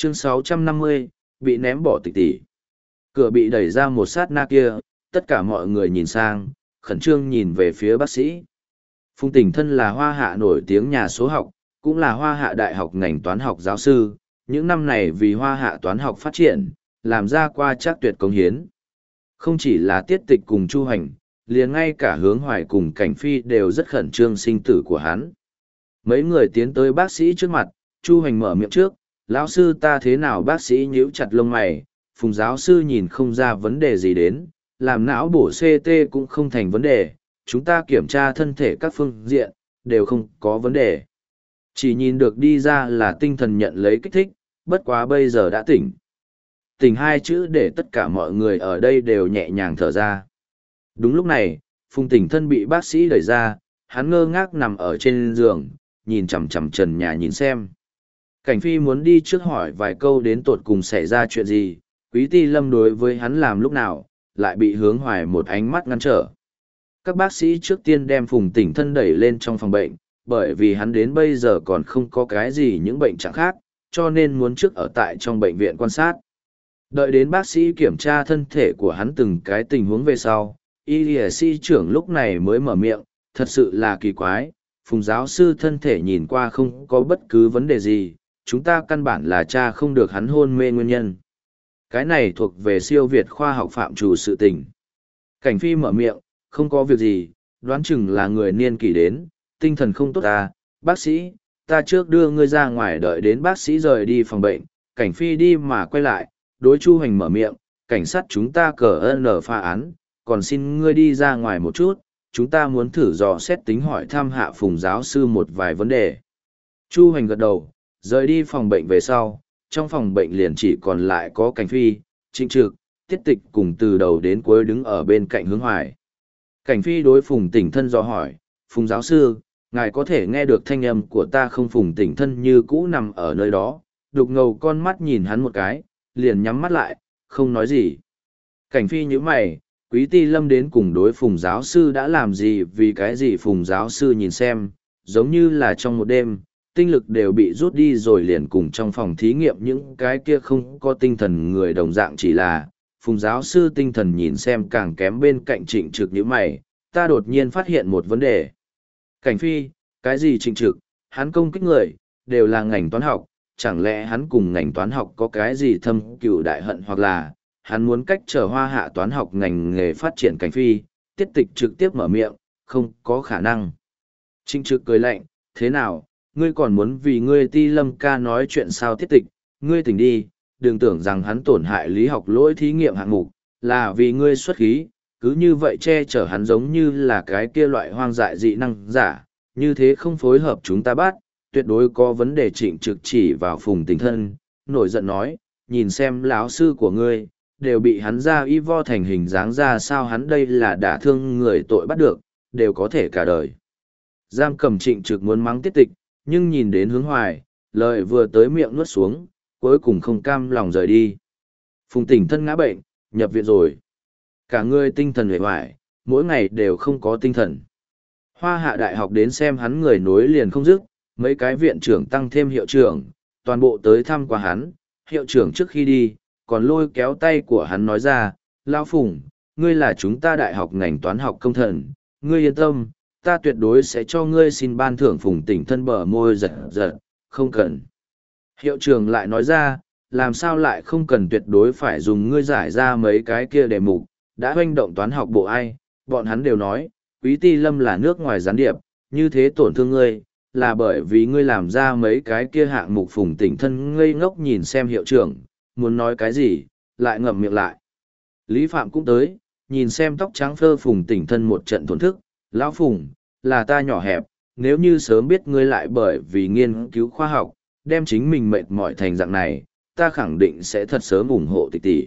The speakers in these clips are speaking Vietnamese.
Chương 650, bị ném bỏ tịch tỷ. Cửa bị đẩy ra một sát na kia, tất cả mọi người nhìn sang, khẩn trương nhìn về phía bác sĩ. Phùng Tỉnh Thân là Hoa Hạ nổi tiếng nhà số học, cũng là Hoa Hạ đại học ngành toán học giáo sư. Những năm này vì Hoa Hạ toán học phát triển, làm ra qua trắc tuyệt cống hiến. Không chỉ là Tiết Tịch cùng Chu Hành, liền ngay cả Hướng Hoài cùng Cảnh Phi đều rất khẩn trương sinh tử của hắn. Mấy người tiến tới bác sĩ trước mặt, Chu Hành mở miệng trước, lão sư ta thế nào? Bác sĩ nhíu chặt lông mày, Phùng giáo sư nhìn không ra vấn đề gì đến, làm não bổ CT cũng không thành vấn đề, chúng ta kiểm tra thân thể các phương diện, đều không có vấn đề. Chỉ nhìn được đi ra là tinh thần nhận lấy kích thích, bất quá bây giờ đã tỉnh. Tỉnh hai chữ để tất cả mọi người ở đây đều nhẹ nhàng thở ra. Đúng lúc này, Phùng Tỉnh Thân bị bác sĩ đẩy ra, hắn ngơ ngác nằm ở trên giường, nhìn chằm chằm trần nhà nhìn xem. Cảnh Phi muốn đi trước hỏi vài câu đến tột cùng xảy ra chuyện gì, Quý Ti Lâm đối với hắn làm lúc nào, lại bị Hướng Hoài một ánh mắt ngăn trở. Các bác sĩ trước tiên đem Phùng Tỉnh Thân đẩy lên trong phòng bệnh, bởi vì hắn đến bây giờ còn không có cái gì những bệnh trạng khác, cho nên muốn trước ở tại trong bệnh viện quan sát. Đợi đến bác sĩ kiểm tra thân thể của hắn từng cái tình huống về sau, y sĩ trưởng lúc này mới mở miệng, thật sự là kỳ quái, Phùng giáo sư thân thể nhìn qua không có bất cứ vấn đề gì, chúng ta căn bản là tra không được hắn hôn mê nguyên nhân. Cái này thuộc về siêu việt khoa học phạm trù sự tình. Cảnh Phi mở miệng, không có việc gì, đoán chừng là người niên kỷ đến, tinh thần không tốt ta, bác sĩ, ta trước đưa ngươi ra ngoài. Đợi đến bác sĩ rời đi phòng bệnh, Cảnh Phi đi mà quay lại, đối Chu Hành mở miệng, cảnh sát chúng ta cờ n phá án, còn xin ngươi đi ra ngoài một chút, chúng ta muốn thử dò xét tính hỏi thăm hạ Phùng giáo sư một vài vấn đề. Chu Hành gật đầu, rời đi phòng bệnh về sau, trong phòng bệnh liền chỉ còn lại có Cảnh Phi, Trịnh Trực, Tiết Tịch cùng từ đầu đến cuối đứng ở bên cạnh Hướng Hoài. Cảnh Phi đối Phùng Tỉnh Thân dò hỏi, Phùng giáo sư, ngài có thể nghe được thanh âm của ta không? Phùng Tỉnh Thân như cũ nằm ở nơi đó, đục ngầu con mắt nhìn hắn một cái, liền nhắm mắt lại, không nói gì. Cảnh Phi nhíu mày, Quý Ti Lâm đến cùng đối Phùng giáo sư đã làm gì? Vì cái gì? Phùng giáo sư nhìn xem, giống như là trong một đêm, tinh lực đều bị rút đi rồi, liền cùng trong phòng thí nghiệm những cái kia không có tinh thần người đồng dạng. Chỉ là Phùng giáo sư tinh thần nhìn xem càng kém. Bên cạnh Trịnh Trực nhíu mày, ta đột nhiên phát hiện một vấn đề. Cảnh Phi, cái gì? Trịnh Trực, hắn công kích người, đều là ngành toán học, chẳng lẽ hắn cùng ngành toán học có cái gì thâm cừu đại hận, hoặc là hắn muốn cách trở Hoa Hạ toán học ngành nghề phát triển? Cảnh Phi, Tiết Tịch trực tiếp mở miệng, không có khả năng. Trịnh Trực cười lạnh, thế nào, ngươi còn muốn vì ngươi Ti Lâm ca nói chuyện sao? Tiết Tịch, ngươi tỉnh đi, đừng tưởng rằng hắn tổn hại lý học lỗi thí nghiệm hạng mục, là vì ngươi xuất khí, cứ như vậy che chở hắn giống như là cái kia loại hoang dại dị năng giả, như thế không phối hợp chúng ta bắt, tuyệt đối có vấn đề. Trịnh Trực chỉ vào Phùng Tỉnh Thân, nổi giận nói, nhìn xem lão sư của ngươi, đều bị hắn ra y vo thành hình dáng ra sao, hắn đây là đả thương người tội bắt được, đều có thể cả đời. Giam cầm. Trịnh Trực muốn mắng Tiết Tịch, nhưng nhìn đến Hướng Hoài, lời vừa tới miệng nuốt xuống, cuối cùng không cam lòng rời đi. Phùng Tỉnh Thân ngã bệnh, nhập viện rồi. Cả người tinh thần uể oải, mỗi ngày đều không có tinh thần. Hoa Hạ đại học đến xem hắn người nối liền không dứt, mấy cái viện trưởng tăng thêm hiệu trưởng, toàn bộ tới thăm qua hắn. Hiệu trưởng trước khi đi, còn lôi kéo tay của hắn nói ra, Lão Phùng, ngươi là chúng ta đại học ngành toán học công thần, ngươi yên tâm, ta tuyệt đối sẽ cho ngươi xin ban thưởng. Phùng Tỉnh Thân bờ môi giật giật, không cần. Hiệu trưởng lại nói ra, làm sao lại không cần, tuyệt đối phải dùng ngươi giải ra mấy cái kia đề mục, đã hoành động toán học bộ ai, bọn hắn đều nói, Quý Ti Lâm là nước ngoài gián điệp, như thế tổn thương ngươi, là bởi vì ngươi làm ra mấy cái kia hạng mục. Phùng Tỉnh Thân ngây ngốc nhìn xem hiệu trưởng, muốn nói cái gì, lại ngậm miệng lại. Lý Phạm cũng tới, nhìn xem tóc trắng phơ Phùng Tỉnh Thân một trận thổn thức, Lão Phùng, là ta nhỏ hẹp, nếu như sớm biết ngươi lại bởi vì nghiên cứu khoa học, đem chính mình mệt mỏi thành dạng này, ta khẳng định sẽ thật sớm ủng hộ Tịch tỷ.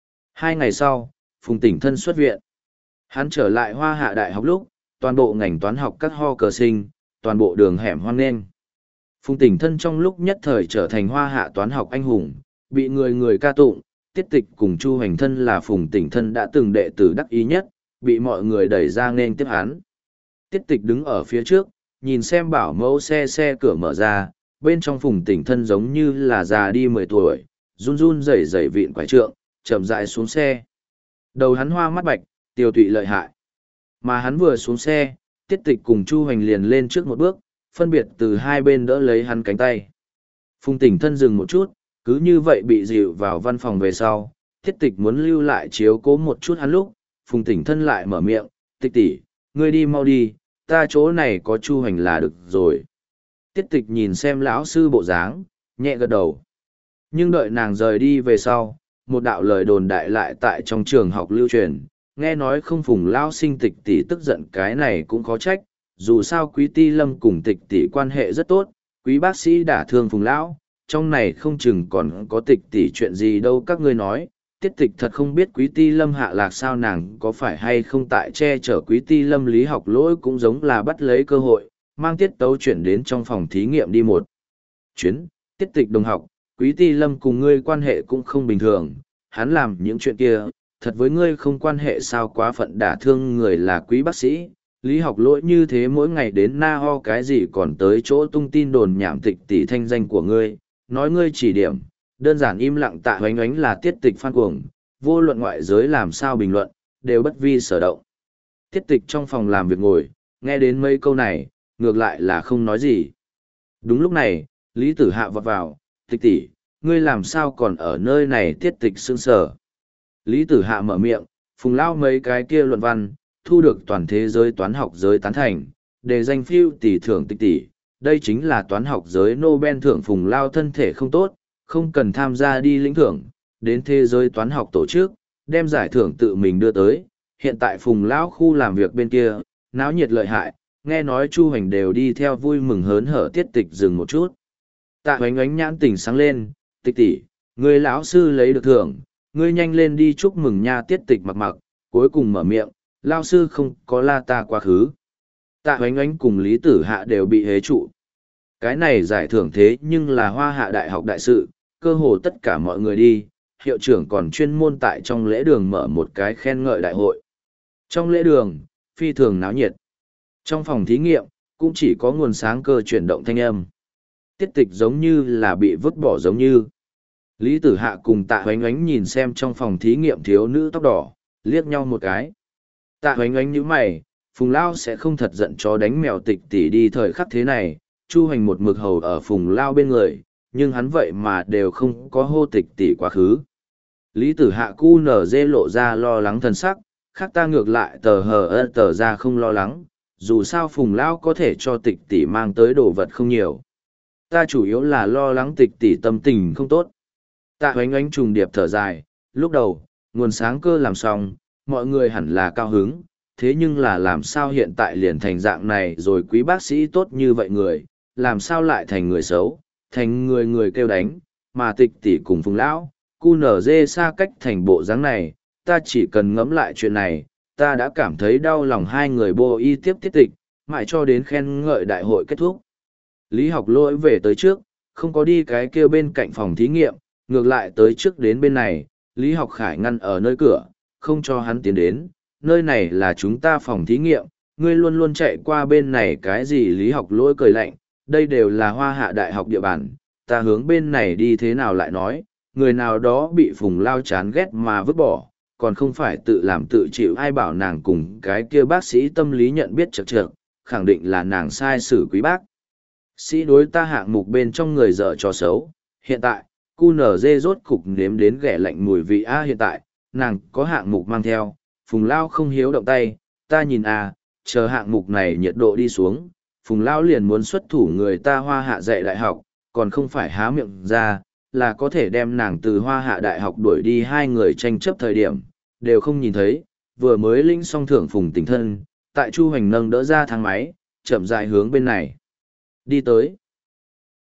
2 ngày sau, Phùng Tỉnh Thân xuất viện. Hắn trở lại Hoa Hạ đại học lúc, toàn bộ ngành toán học các ho cờ sinh, toàn bộ đường hẻm hoan nghênh. Phùng Tỉnh Thân trong lúc nhất thời trở thành Hoa Hạ toán học anh hùng, bị người người ca tụng. Tiết Tịch cùng Chu Hành Thân là Phùng Tỉnh Thân đã từng đệ tử đắc ý nhất, bị mọi người đẩy ra nên tiếp hắn. Tiết Tịch đứng ở phía trước, nhìn xem bảo mẫu xe cửa mở ra, bên trong Phùng Tỉnh Thân giống như là già đi 10 tuổi, run run rẩy rẩy vịn quải trượng, chậm rãi xuống xe. Đầu hắn hoa mắt bạch, tiêu tụy lợi hại. Mà hắn vừa xuống xe, Tiết Tịch cùng Chu Hoành liền lên trước một bước, phân biệt từ hai bên đỡ lấy hắn cánh tay. Phùng Tỉnh Thân dừng một chút, cứ như vậy bị dịu vào văn phòng về sau. Tiết Tịch muốn lưu lại chiếu cố một chút hắn lúc, Phùng Tỉnh Thân lại mở miệng, Tịch tỷ, ngươi đi mau đi, ta chỗ này có Chu Hoành là được rồi. Tiết Tịch nhìn xem lão sư bộ dáng, nhẹ gật đầu. Nhưng đợi nàng rời đi về sau, một đạo lời đồn đại lại tại trong trường học lưu truyền, nghe nói không Phùng lão sinh Tịch tỷ tức giận, cái này cũng khó trách, dù sao Quý Ti Lâm cùng Tịch tỷ quan hệ rất tốt, Quý bác sĩ đả thương Phùng lão, trong này không chừng còn có Tịch tỷ chuyện gì đâu. Các ngươi nói, Tiết Tịch thật không biết Quý Ti Lâm hạ lạc sao, nàng có phải hay không tại che chở Quý Ti Lâm. Lý Học Lỗi cũng giống là bắt lấy cơ hội, mang Tiết Tấu chuyển đến trong phòng thí nghiệm đi một chuyến. Tiết Tịch đồng học, Quý Ti Lâm cùng ngươi quan hệ cũng không bình thường, hắn làm những chuyện kia, thật với ngươi không quan hệ sao, quá phận đả thương người là Quý bác sĩ. Lý Học Lỗi như thế mỗi ngày đến na ho cái gì còn tới chỗ tung tin đồn nhảm Tịch tỷ thanh danh của ngươi, nói ngươi chỉ điểm, đơn giản im lặng. Tạ Hoánh Ánh là Tiết Tịch fan cuồng, vô luận ngoại giới làm sao bình luận, đều bất vi sở động. Tiết Tịch trong phòng làm việc ngồi, nghe đến mấy câu này, ngược lại là không nói gì. Đúng lúc này, Lý Tử Hạ vọt vào, Tịch tỷ, ngươi làm sao còn ở nơi này? Tiết Tịch sững sờ. Lý Tử Hạ mở miệng, Phùng lao mấy cái kia luận văn, thu được toàn thế giới toán học giới tán thành, đề danh phiêu tỷ thưởng Tịch tỷ, đây chính là toán học giới Nobel thưởng. Phùng lao thân thể không tốt, không cần tham gia đi lĩnh thưởng, đến thế giới toán học tổ chức, đem giải thưởng tự mình đưa tới. Hiện tại Phùng lão khu làm việc bên kia, náo nhiệt lợi hại, nghe nói Chu Hoành đều đi theo vui mừng hớn hở. Tiết Tịch dừng một chút. Tạ Hoánh Ánh nhãn tỉnh sáng lên, Tịch tỷ, người lão sư lấy được thưởng, ngươi nhanh lên đi chúc mừng nha. Tiết Tịch mặc mặc, cuối cùng mở miệng, lão sư không có la ta quá khứ. Tạ Hoánh Ánh cùng Lý Tử Hạ đều bị hế trụ. Cái này giải thưởng thế nhưng là Hoa Hạ Đại học đại sự, cơ hồ tất cả mọi người đi, hiệu trưởng còn chuyên môn tại trong lễ đường mở một cái khen ngợi đại hội. Trong lễ đường, phi thường náo nhiệt. Trong phòng thí nghiệm, cũng chỉ có nguồn sáng cơ chuyển động thanh âm. Tiết Tịch giống như là bị vứt bỏ giống như. Lý Tử Hạ cùng Tạ Hoánh Ánh nhìn xem trong phòng thí nghiệm thiếu nữ tóc đỏ, liếc nhau một cái. Tạ Hoánh Ánh nhíu mày, Phùng Lao sẽ không thật giận chó đánh mèo. Tịch tỷ đi thời khắc thế này, Chu Hoành một mực hầu ở Phùng Lao bên người, nhưng hắn vậy mà đều không có hô Tịch tỷ quá khứ. Lý Tử Hạ cu nở dê lộ ra lo lắng thần sắc, khác ta ngược lại tờ ra không lo lắng, dù sao Phùng Lao có thể cho Tịch tỷ mang tới đồ vật không nhiều. Ta chủ yếu là lo lắng Tịch tỷ tâm tình không tốt. Tạ Hoánh Ánh trùng điệp thở dài, lúc đầu, nguồn sáng cơ làm xong, mọi người hẳn là cao hứng, thế nhưng là làm sao hiện tại liền thành dạng này rồi? Quý bác sĩ tốt như vậy người, làm sao lại thành người xấu, thành người kêu đánh, mà Tịch tỷ cùng Phùng lão, cu nở dê xa cách thành bộ dáng này. Ta chỉ cần ngẫm lại chuyện này, ta đã cảm thấy đau lòng. hai người bô y tiếp Tiết Tịch, mãi cho đến khen ngợi đại hội kết thúc. Lý Học Lỗi về tới trước, không có đi cái kia bên cạnh phòng thí nghiệm, ngược lại tới trước đến bên này. Lý Học Khải ngăn ở nơi cửa, không cho hắn tiến đến. Nơi này là chúng ta phòng thí nghiệm, ngươi luôn luôn chạy qua bên này cái gì? Lý Học Lỗi cười lạnh, đây đều là Hoa Hạ Đại học địa bàn, ta hướng bên này đi thế nào lại nói, người nào đó bị Phùng Lao chán ghét mà vứt bỏ, còn không phải tự làm tự chịu. Ai bảo nàng cùng cái kia bác sĩ tâm lý nhận biết chật chật, khẳng định là nàng sai xử Quý bác sĩ đối ta hạng mục bên trong người dở trò xấu. Hiện tại, cu nở dê rốt cục nếm đến ghẻ lạnh mùi vị. Hiện tại, nàng có hạng mục mang theo, Phùng Lao không hiếu động tay, ta nhìn chờ hạng mục này nhiệt độ đi xuống, Phùng Lao liền muốn xuất thủ. người ta Hoa Hạ dạy đại học, còn không phải há miệng ra, là có thể đem nàng từ Hoa Hạ Đại học đuổi đi. hai người tranh chấp thời điểm, đều không nhìn thấy, vừa mới linh xong thưởng Phùng Tỉnh Thân, tại Chu Hoành nâng đỡ ra thang máy, chậm rãi hướng bên này đi tới.